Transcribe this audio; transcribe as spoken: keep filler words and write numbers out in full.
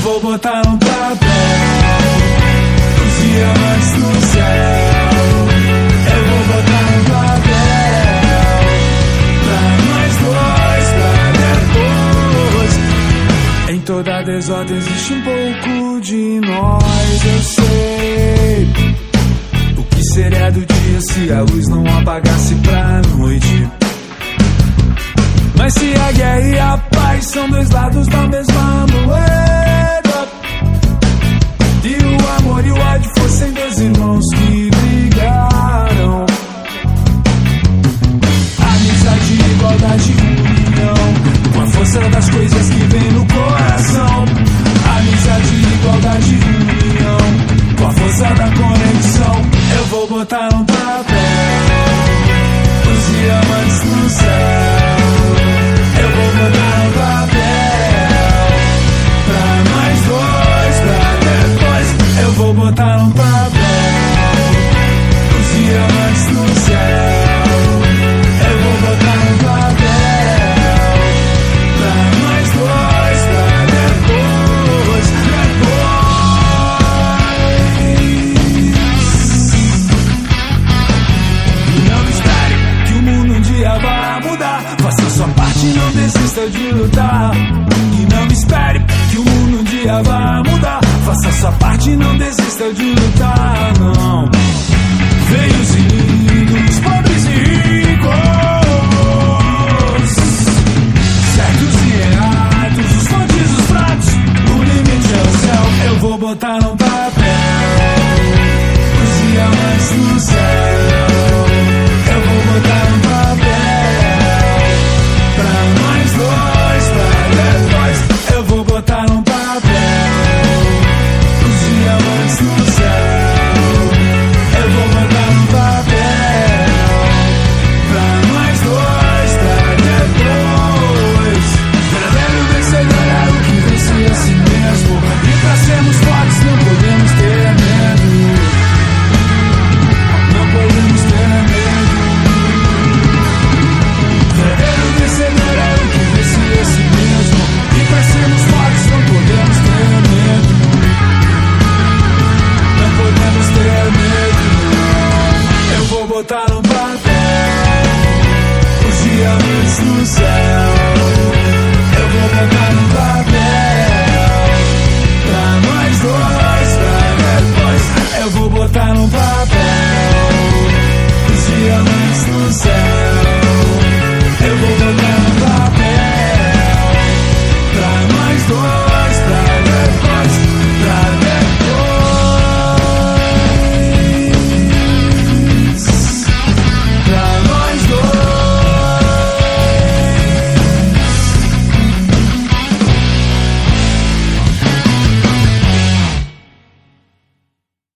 vou botar no papel os diamantes no céu. Eu vou botar no papel pra nós dois, pra depois. Em toda desordem existe um pouco de nós. Eu sei o que seria do dia se a luz não apagasse pra noite. Mas se a guerra e a paz são dois lados da mesma moeda, e o amor e o ódio fossem dois irmãos que brigaram, amizade, igualdade e união, com a força das coisas que vem no coração. Amizade, igualdade e união, com a força da conexão. Eu vou botar no papel os diamantes no céu. Eu vou botar no papel pra nós dois, pra depois. Eu vou botar no papel os diamantes no céu. Eu vou botar no papel pra nós dois, pra depois, depois. Não espere que o mundo um dia vá mudar. Faça sua parte, não desista de lutar. E não espere que o mundo um dia vá mudar. Faça sua parte, não desista de lutar, não. Velhos e lindos, pobres e ricos, certos e errados, os fortes e os fracos, o limite é o céu. Eu vou botar no